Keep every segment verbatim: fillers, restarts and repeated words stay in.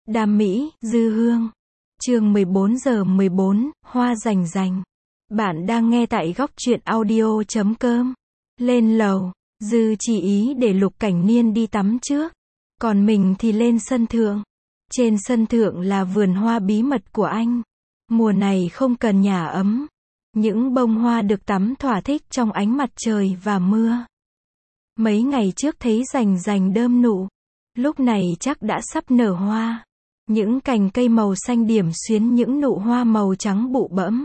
Đam mỹ, Dư Hương. Chương mười bốn giờ mười bốn, Hoa rành rành. Bạn đang nghe tại góc truyện audio chấm com. Lên lầu, Dư chỉ ý để Lục Cảnh Niên đi tắm trước. Còn mình thì lên sân thượng. Trên sân thượng là vườn hoa bí mật của anh. Mùa này không cần nhà ấm. Những bông hoa được tắm thỏa thích trong ánh mặt trời và mưa. Mấy ngày trước thấy rành rành đơm nụ. Lúc này chắc đã sắp nở hoa. Những cành cây màu xanh điểm xuyến những nụ hoa màu trắng bụ bẫm.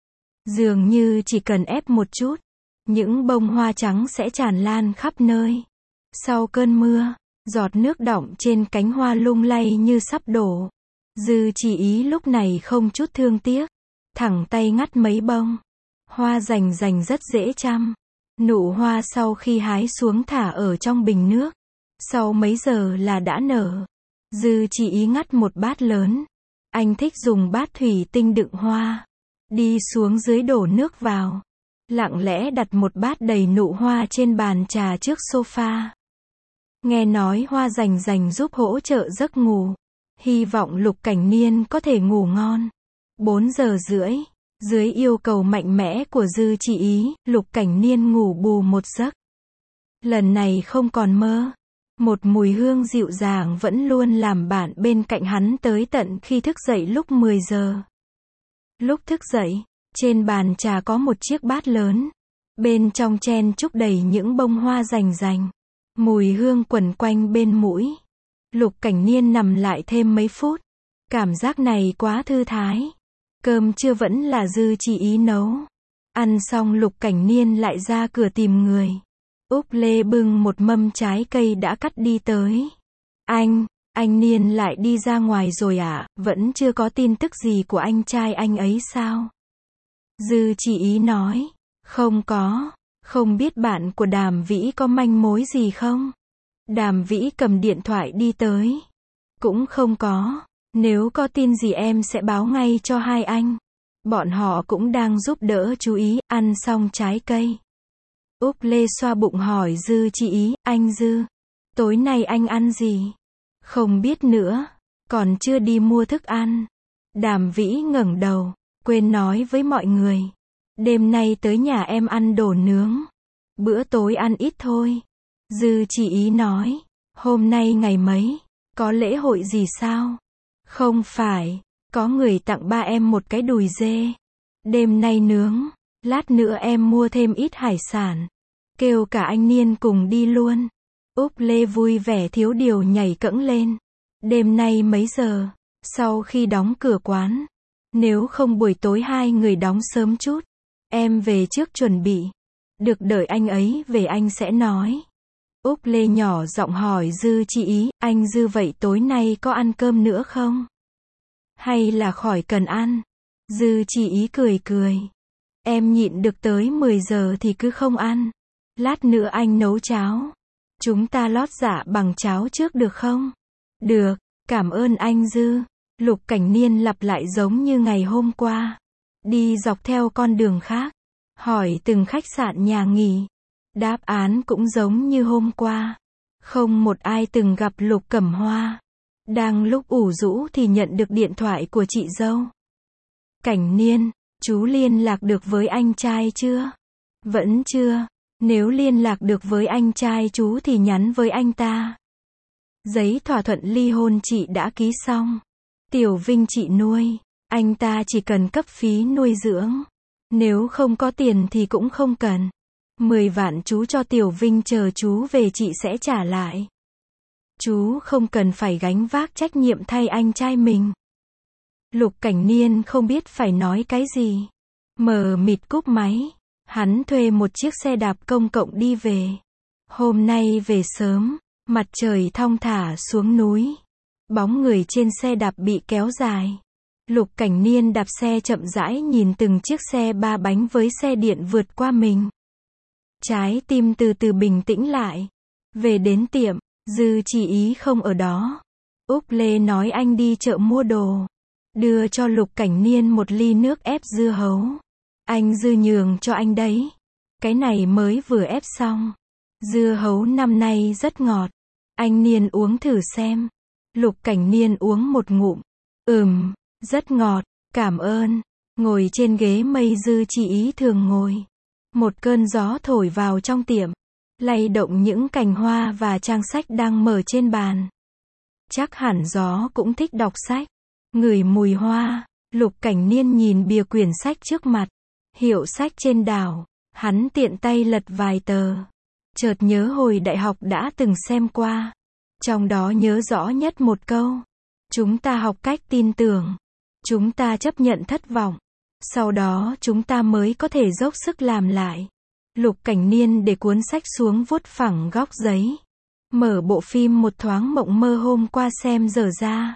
Dường như chỉ cần ép một chút, những bông hoa trắng sẽ tràn lan khắp nơi. Sau cơn mưa, giọt nước đọng trên cánh hoa lung lay như sắp đổ. Dư chỉ ý lúc này không chút thương tiếc, thẳng tay ngắt mấy bông. Hoa rành rành rất dễ chăm. Nụ hoa sau khi hái xuống thả ở trong bình nước, sau mấy giờ là đã nở. Dư chỉ ý ngắt một bát lớn. Anh thích dùng bát thủy tinh đựng hoa. Đi xuống dưới đổ nước vào. Lặng lẽ đặt một bát đầy nụ hoa trên bàn trà trước sofa. Nghe nói hoa rành rành giúp hỗ trợ giấc ngủ. Hy vọng Lục Cảnh Niên có thể ngủ ngon. bốn giờ rưỡi. Dưới yêu cầu mạnh mẽ của Dư chỉ ý, Lục Cảnh Niên ngủ bù một giấc. Lần này không còn mơ. Một mùi hương dịu dàng vẫn luôn làm bạn bên cạnh hắn tới tận khi thức dậy lúc mười giờ. Lúc thức dậy, trên bàn trà có một chiếc bát lớn. Bên trong chen chúc đầy những bông hoa rành rành. Mùi hương quẩn quanh bên mũi. Lục Cảnh Niên nằm lại thêm mấy phút. Cảm giác này quá thư thái. Cơm trưa vẫn là Dư chỉ ý nấu. Ăn xong Lục Cảnh Niên lại ra cửa tìm người. Úc Lê bưng một mâm trái cây đã cắt đi tới. Anh, anh Niên lại đi ra ngoài rồi à, vẫn chưa có tin tức gì của anh trai anh ấy sao? Dư chỉ ý nói, không có, không biết bạn của Đàm Vĩ có manh mối gì không? Đàm Vĩ cầm điện thoại đi tới. Cũng không có, nếu có tin gì em sẽ báo ngay cho hai anh. Bọn họ cũng đang giúp đỡ chú ý, ăn xong trái cây. Úc Lê xoa bụng hỏi Dư chỉ ý, anh Dư, tối nay anh ăn gì? Không biết nữa, còn chưa đi mua thức ăn. Đàm Vĩ ngẩng đầu, quên nói với mọi người. Đêm nay tới nhà em ăn đồ nướng. Bữa tối ăn ít thôi. Dư chỉ ý nói, hôm nay ngày mấy, có lễ hội gì sao? Không phải, có người tặng ba em một cái đùi dê. Đêm nay nướng. Lát nữa em mua thêm ít hải sản. Kêu cả anh Niên cùng đi luôn. Úc Lê vui vẻ thiếu điều nhảy cẫng lên. Đêm nay mấy giờ? Sau khi đóng cửa quán. Nếu không buổi tối hai người đóng sớm chút. Em về trước chuẩn bị. Được, đợi anh ấy về anh sẽ nói. Úc Lê nhỏ giọng hỏi Dư chỉ ý, anh Dư vậy tối nay có ăn cơm nữa không? Hay là khỏi cần ăn? Dư chỉ ý cười cười. Em nhịn được tới mười giờ thì cứ không ăn. Lát nữa anh nấu cháo. Chúng ta lót dạ bằng cháo trước được không? Được, cảm ơn anh Dư. Lục Cảnh Niên lặp lại giống như ngày hôm qua. Đi dọc theo con đường khác. Hỏi từng khách sạn nhà nghỉ. Đáp án cũng giống như hôm qua. Không một ai từng gặp Lục Cẩm Hoa. Đang lúc ủ rũ thì nhận được điện thoại của chị dâu. Cảnh Niên, chú liên lạc được với anh trai chưa? Vẫn chưa. Nếu liên lạc được với anh trai chú thì nhắn với anh ta. Giấy thỏa thuận ly hôn chị đã ký xong. Tiểu Vinh chị nuôi. Anh ta chỉ cần cấp phí nuôi dưỡng. Nếu không có tiền thì cũng không cần. mười vạn chú cho Tiểu Vinh, chờ chú về chị sẽ trả lại. Chú không cần phải gánh vác trách nhiệm thay anh trai mình. Lục Cảnh Niên không biết phải nói cái gì. Mờ mịt cúp máy. Hắn thuê một chiếc xe đạp công cộng đi về. Hôm nay về sớm, mặt trời thong thả xuống núi. Bóng người trên xe đạp bị kéo dài. Lục Cảnh Niên đạp xe chậm rãi nhìn từng chiếc xe ba bánh với xe điện vượt qua mình. Trái tim từ từ bình tĩnh lại. Về đến tiệm, Dư chỉ ý không ở đó. Úc Lê nói anh đi chợ mua đồ. Đưa cho Lục Cảnh Niên một ly nước ép dưa hấu. Anh Dư nhường cho anh đấy. Cái này mới vừa ép xong. Dưa hấu năm nay rất ngọt. Anh Niên uống thử xem. Lục Cảnh Niên uống một ngụm. Ừm, rất ngọt, cảm ơn. Ngồi trên ghế mây Dư Chỉ Ý thường ngồi. Một cơn gió thổi vào trong tiệm, lay động những cành hoa và trang sách đang mở trên bàn. Chắc hẳn gió cũng thích đọc sách. Ngửi mùi hoa, Lục Cảnh Niên nhìn bìa quyển sách trước mặt. Hiệu sách trên đảo, hắn tiện tay lật vài tờ. Chợt nhớ hồi đại học đã từng xem qua. Trong đó nhớ rõ nhất một câu. Chúng ta học cách tin tưởng. Chúng ta chấp nhận thất vọng. Sau đó chúng ta mới có thể dốc sức làm lại. Lục Cảnh Niên để cuốn sách xuống vuốt phẳng góc giấy. Mở bộ phim một thoáng mộng mơ hôm qua xem dở ra.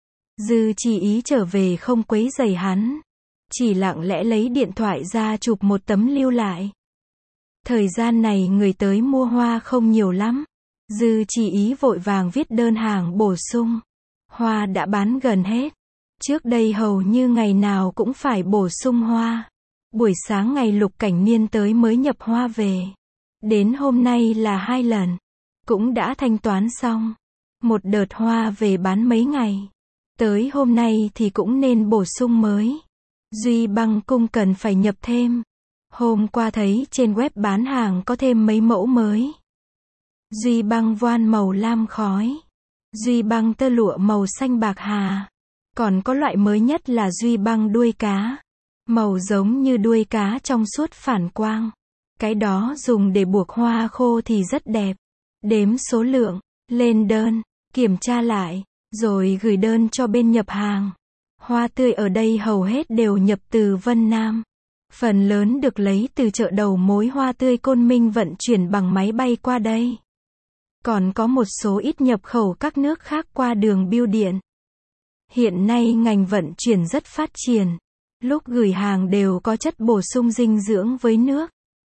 Dư Chỉ Ý trở về không quấy rầy hắn. Chỉ lặng lẽ lấy điện thoại ra chụp một tấm lưu lại. Thời gian này người tới mua hoa không nhiều lắm. Dư Chỉ Ý vội vàng viết đơn hàng bổ sung. Hoa đã bán gần hết. Trước đây hầu như ngày nào cũng phải bổ sung hoa. Buổi sáng ngày Lục Cảnh Niên tới mới nhập hoa về. Đến hôm nay là hai lần. Cũng đã thanh toán xong. Một đợt hoa về bán mấy ngày. Tới hôm nay thì cũng nên bổ sung mới. Duy Băng Cung cần phải nhập thêm. Hôm qua thấy trên web bán hàng có thêm mấy mẫu mới. Duy Băng voan màu lam khói. Duy Băng tơ lụa màu xanh bạc hà. Còn có loại mới nhất là Duy Băng đuôi cá. Màu giống như đuôi cá trong suốt phản quang. Cái đó dùng để buộc hoa khô thì rất đẹp. Đếm số lượng, lên đơn, kiểm tra lại, rồi gửi đơn cho bên nhập hàng. Hoa tươi ở đây hầu hết đều nhập từ Vân Nam. Phần lớn được lấy từ chợ đầu mối hoa tươi Côn Minh vận chuyển bằng máy bay qua đây. Còn có một số ít nhập khẩu các nước khác qua đường bưu điện. Hiện nay ngành vận chuyển rất phát triển. Lúc gửi hàng đều có chất bổ sung dinh dưỡng với nước.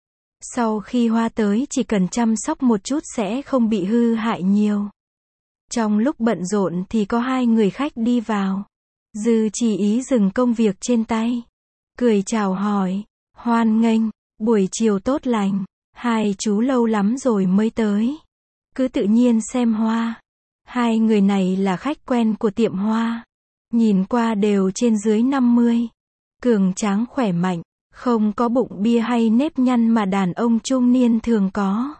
Sau khi hoa tới chỉ cần chăm sóc một chút sẽ không bị hư hại nhiều. Trong lúc bận rộn thì có hai người khách đi vào. Dư Chỉ Ý dừng công việc trên tay. Cười chào hỏi. Hoan nghênh, buổi chiều tốt lành. Hai chú lâu lắm rồi mới tới. Cứ tự nhiên xem hoa. Hai người này là khách quen của tiệm hoa. Nhìn qua đều trên dưới năm mươi. Cường tráng khỏe mạnh. Không có bụng bia hay nếp nhăn mà đàn ông trung niên thường có.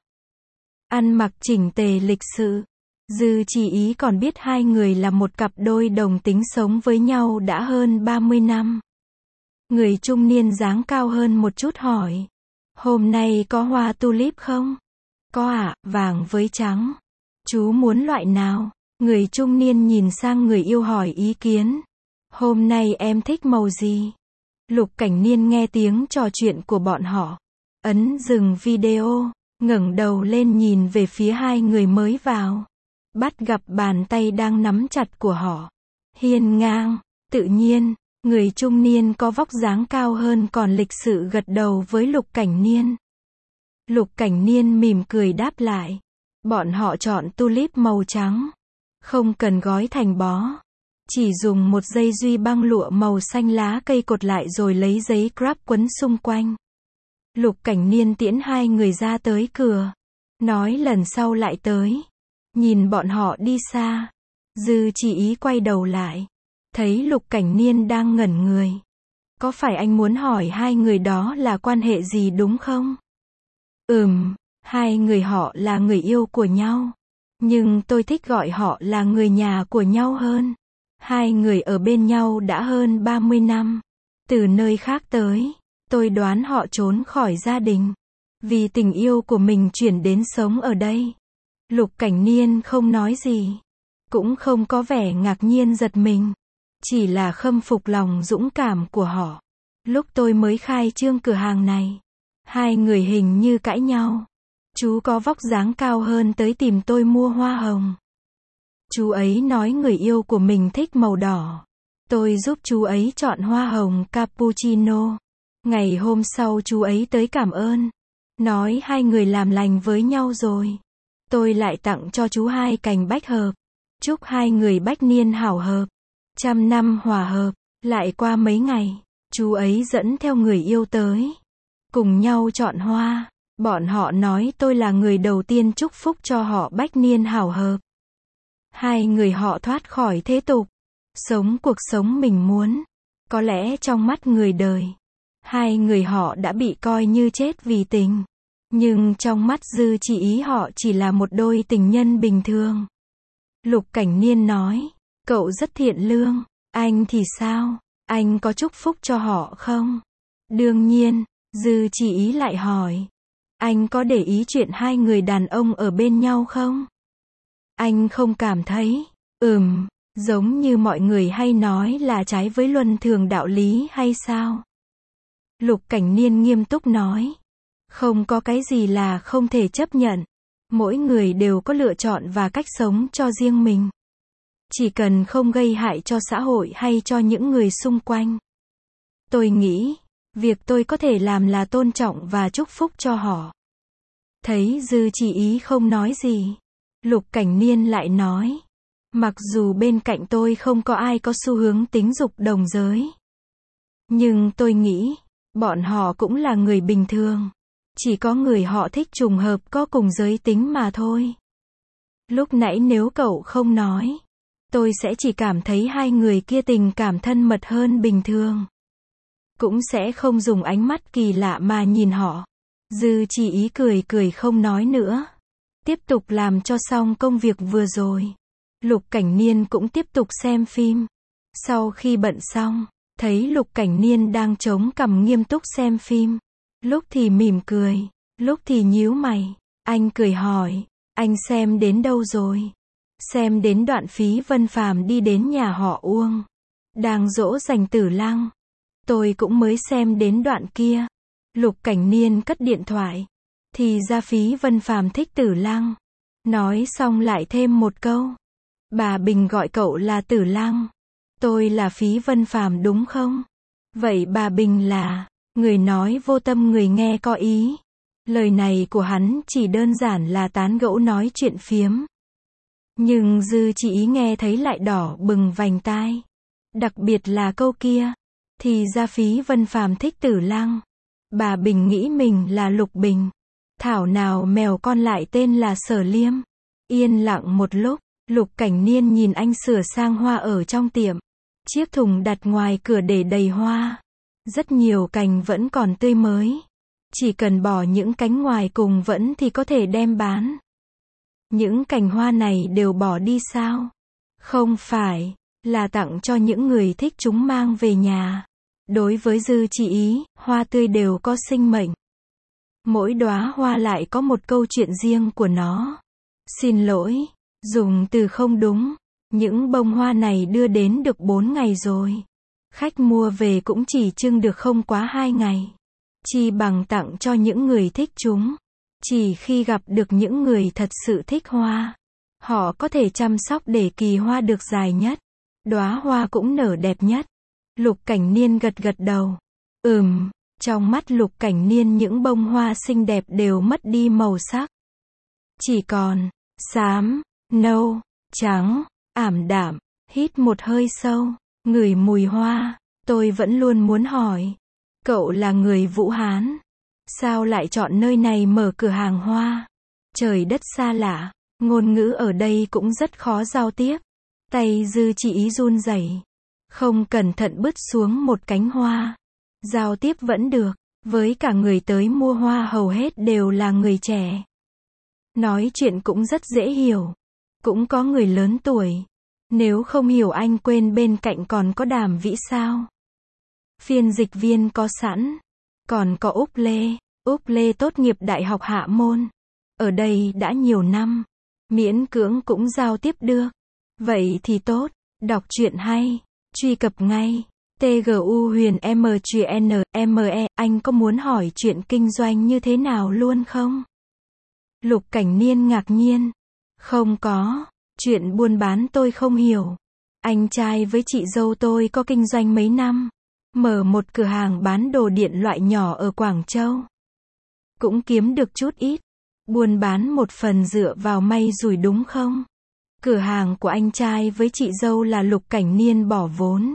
Ăn mặc chỉnh tề lịch sự. Dư Chỉ Ý còn biết hai người là một cặp đôi đồng tính sống với nhau đã hơn ba mươi năm. Người trung niên dáng cao hơn một chút hỏi. Hôm nay có hoa tulip không? Có ạ, à, vàng với trắng. Chú muốn loại nào? Người trung niên nhìn sang người yêu hỏi ý kiến. Hôm nay em thích màu gì? Lục Cảnh Niên nghe tiếng trò chuyện của bọn họ. Ấn dừng video, ngẩng đầu lên nhìn về phía hai người mới vào. Bắt gặp bàn tay đang nắm chặt của họ. Hiên ngang, tự nhiên, người trung niên có vóc dáng cao hơn còn lịch sự gật đầu với Lục Cảnh Niên. Lục Cảnh Niên mỉm cười đáp lại. Bọn họ chọn tulip màu trắng. Không cần gói thành bó. Chỉ dùng một dây duy băng lụa màu xanh lá cây cột lại rồi lấy giấy grab quấn xung quanh. Lục Cảnh Niên tiễn hai người ra tới cửa. Nói lần sau lại tới. Nhìn bọn họ đi xa. Dư Chỉ Ý quay đầu lại. Thấy Lục Cảnh Niên đang ngẩn người. Có phải anh muốn hỏi hai người đó là quan hệ gì đúng không? Ừm, hai người họ là người yêu của nhau. Nhưng tôi thích gọi họ là người nhà của nhau hơn. Hai người ở bên nhau đã hơn ba mươi năm. Từ nơi khác tới, tôi đoán họ trốn khỏi gia đình. Vì tình yêu của mình chuyển đến sống ở đây. Lục Cảnh Niên không nói gì. Cũng không có vẻ ngạc nhiên giật mình. Chỉ là khâm phục lòng dũng cảm của họ. Lúc tôi mới khai trương cửa hàng này, hai người hình như cãi nhau. Chú có vóc dáng cao hơn tới tìm tôi mua hoa hồng. Chú ấy nói người yêu của mình thích màu đỏ. Tôi giúp chú ấy chọn hoa hồng cappuccino. Ngày hôm sau chú ấy tới cảm ơn. Nói hai người làm lành với nhau rồi. Tôi lại tặng cho chú hai cành bách hợp. Chúc hai người bách niên hảo hợp. Trăm năm hòa hợp. Lại qua mấy ngày, chú ấy dẫn theo người yêu tới. Cùng nhau chọn hoa. Bọn họ nói tôi là người đầu tiên chúc phúc cho họ bách niên hảo hợp. Hai người họ thoát khỏi thế tục, sống cuộc sống mình muốn. Có lẽ trong mắt người đời, hai người họ đã bị coi như chết vì tình. Nhưng trong mắt Dư Chỉ Ý họ chỉ là một đôi tình nhân bình thường. Lục Cảnh Niên nói, cậu rất thiện lương, anh thì sao? Anh có chúc phúc cho họ không? Đương nhiên, Dư Chỉ Ý lại hỏi, anh có để ý chuyện hai người đàn ông ở bên nhau không? Anh không cảm thấy, ừm, giống như mọi người hay nói là trái với luân thường đạo lý hay sao? Lục Cảnh Niên nghiêm túc nói, không có cái gì là không thể chấp nhận. Mỗi người đều có lựa chọn và cách sống cho riêng mình. Chỉ cần không gây hại cho xã hội hay cho những người xung quanh. Tôi nghĩ, việc tôi có thể làm là tôn trọng và chúc phúc cho họ. Thấy Dư Chỉ Ý không nói gì, Lục Cảnh Niên lại nói, mặc dù bên cạnh tôi không có ai có xu hướng tính dục đồng giới. Nhưng tôi nghĩ, bọn họ cũng là người bình thường. Chỉ có người họ thích trùng hợp có cùng giới tính mà thôi. Lúc nãy nếu cậu không nói, tôi sẽ chỉ cảm thấy hai người kia tình cảm thân mật hơn bình thường. Cũng sẽ không dùng ánh mắt kỳ lạ mà nhìn họ. Dư Chỉ Ý cười cười không nói nữa. Tiếp tục làm cho xong công việc vừa rồi. Lục Cảnh Niên cũng tiếp tục xem phim. Sau khi bận xong, thấy Lục Cảnh Niên đang chống cằm nghiêm túc xem phim. Lúc thì mỉm cười, lúc thì nhíu mày. Anh cười hỏi, anh xem đến đâu rồi? Xem đến đoạn Phí Vân Phàm đi đến nhà họ Uông, đang dỗ dành Tử Lăng. Tôi cũng mới xem đến đoạn kia. Lục Cảnh Niên cất điện thoại. Thì ra Phí Vân Phàm thích Tử Lăng. Nói xong lại thêm một câu. Bà Bình gọi cậu là Tử Lăng. Tôi là Phí Vân Phàm đúng không? Vậy bà Bình là... Người nói vô tâm người nghe có ý. Lời này của hắn chỉ đơn giản là tán gẫu nói chuyện phiếm. Nhưng Dư Chỉ Ý nghe thấy lại đỏ bừng vành tai. Đặc biệt là câu kia. Thì ra Phí Vân Phàm thích Tử Lăng. Bà Bình nghĩ mình là Lục Bình. Thảo nào mèo con lại tên là Sở Liêm. Yên lặng một lúc, Lục Cảnh Niên nhìn anh sửa sang hoa ở trong tiệm. Chiếc thùng đặt ngoài cửa để đầy hoa. Rất nhiều cành vẫn còn tươi mới. Chỉ cần bỏ những cánh ngoài cùng vẫn thì có thể đem bán. Những cành hoa này đều bỏ đi sao? Không phải, là tặng cho những người thích chúng mang về nhà. Đối với Dư Chỉ Ý, hoa tươi đều có sinh mệnh. Mỗi đóa hoa lại có một câu chuyện riêng của nó. Xin lỗi, dùng từ không đúng. Những bông hoa này đưa đến được bốn ngày rồi. Khách mua về cũng chỉ trưng được không quá hai ngày. Chi bằng tặng cho những người thích chúng. Chỉ khi gặp được những người thật sự thích hoa, họ có thể chăm sóc để kỳ hoa được dài nhất. Đóa hoa cũng nở đẹp nhất. Lục Cảnh Niên gật gật đầu. Ừm, trong mắt Lục Cảnh Niên những bông hoa xinh đẹp đều mất đi màu sắc. Chỉ còn xám, nâu, trắng, ảm đạm. Hít một hơi sâu, ngửi mùi hoa. Tôi vẫn luôn muốn hỏi, cậu là người Vũ Hán, sao lại chọn nơi này mở cửa hàng hoa? Trời đất xa lạ, ngôn ngữ ở đây cũng rất khó giao tiếp. Tay Dư Chỉ Ý run rẩy, không cẩn thận bứt xuống một cánh hoa. Giao tiếp vẫn được, với cả người tới mua hoa hầu hết đều là người trẻ. Nói chuyện cũng rất dễ hiểu, cũng có người lớn tuổi. Nếu không hiểu anh quên bên cạnh còn có Đàm Vĩ sao? Phiên dịch viên có sẵn. Còn có Úc Lê. Úc Lê tốt nghiệp Đại học Hạ Môn. Ở đây đã nhiều năm. Miễn cưỡng cũng giao tiếp được. Vậy thì tốt. Đọc truyện hay. Truy cập ngay. tê giê u huyền em giê en em e. Anh có muốn hỏi chuyện kinh doanh như thế nào luôn không? Lục Cảnh Niên ngạc nhiên. Không có. Chuyện buôn bán tôi không hiểu. Anh trai với chị dâu tôi có kinh doanh mấy năm. Mở một cửa hàng bán đồ điện loại nhỏ ở Quảng Châu. Cũng kiếm được chút ít. Buôn bán một phần dựa vào may rủi đúng không? Cửa hàng của anh trai với chị dâu là Lục Cảnh Niên bỏ vốn.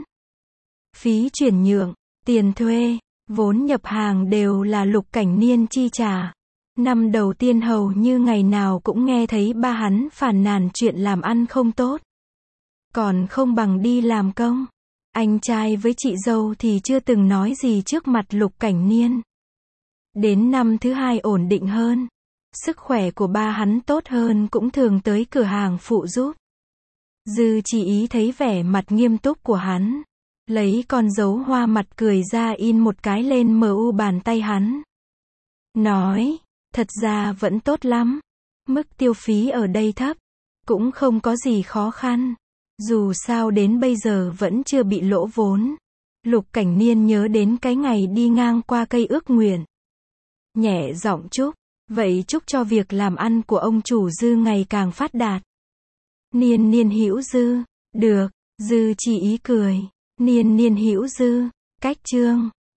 Phí chuyển nhượng, tiền thuê, vốn nhập hàng đều là Lục Cảnh Niên chi trả. Năm đầu tiên hầu như ngày nào cũng nghe thấy ba hắn phàn nàn chuyện làm ăn không tốt. Còn không bằng đi làm công. Anh trai với chị dâu thì chưa từng nói gì trước mặt Lục Cảnh Niên. Đến năm thứ hai ổn định hơn. Sức khỏe của ba hắn tốt hơn cũng thường tới cửa hàng phụ giúp. Dư Chỉ Ý thấy vẻ mặt nghiêm túc của hắn. Lấy con dấu hoa mặt cười ra in một cái lên mờ u bàn tay hắn. Nói, thật ra vẫn tốt lắm. Mức tiêu phí ở đây thấp. Cũng không có gì khó khăn. Dù sao đến bây giờ vẫn chưa bị lỗ vốn. Lục Cảnh Niên nhớ đến cái ngày đi ngang qua cây ước nguyện. Nhẹ giọng chúc. Vậy chúc cho việc làm ăn của ông chủ Dư ngày càng phát đạt. Niên niên hữu Dư. Được. Dư Chỉ Ý cười. Niên niên hữu Dư. Cách chương.